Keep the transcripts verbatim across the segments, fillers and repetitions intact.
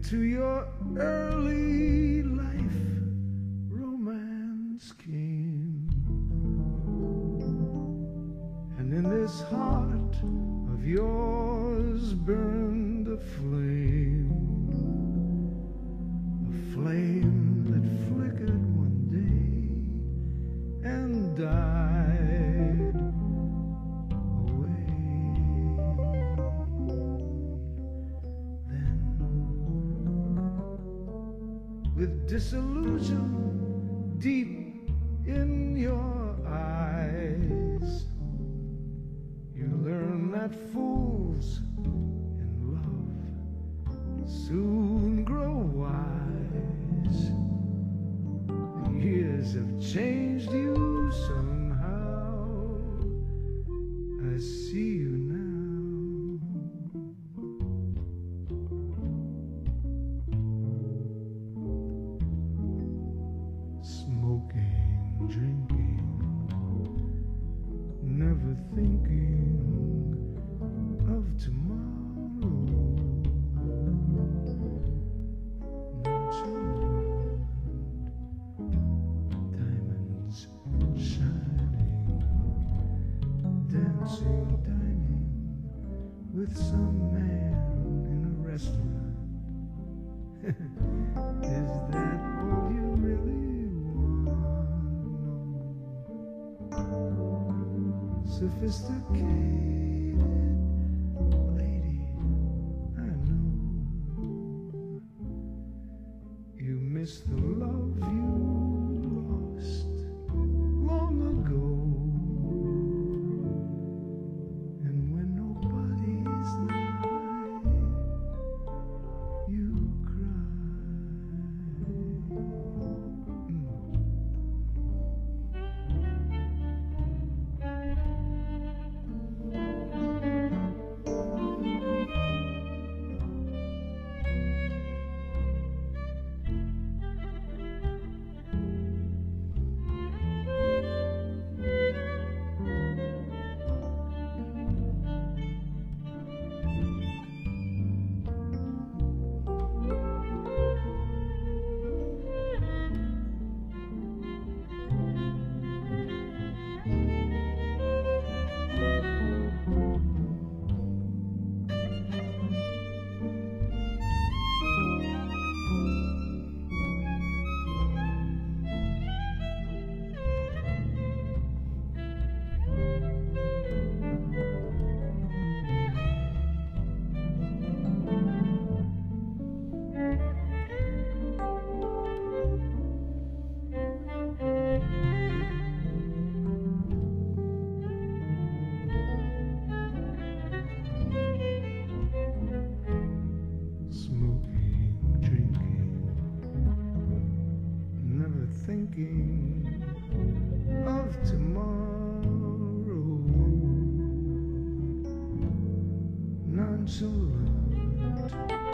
into your early life romance came, and in this heart of yours burned a flame, a flame that flickered one day and died away. Then, with disillusion deep in your eyes, you learn that fools in love soon grow wise. The years have changed you somehow. I see you now. Smoking, drinking, never thinking of tomorrow. Nonchalant, diamonds shining, dancing, dining with some man in a restaurant. Is that all you really want? Sophisticated lady, I know you miss the love you lost long ago. And when nobody's nigh, you cry. Mm. Thinking of tomorrow, nonchalant,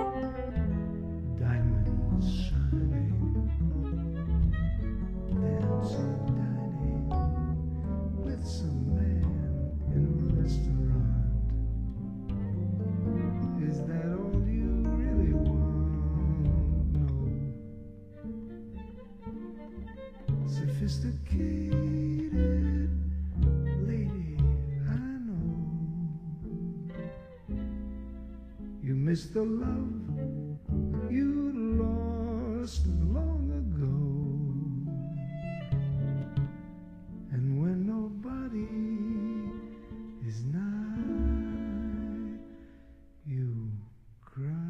diamonds shining, dancing, dining with some man in a restaurant. Is that all you really want? Sophisticated lady, I know you miss the love you lost long ago. And when nobody is nigh, you cry.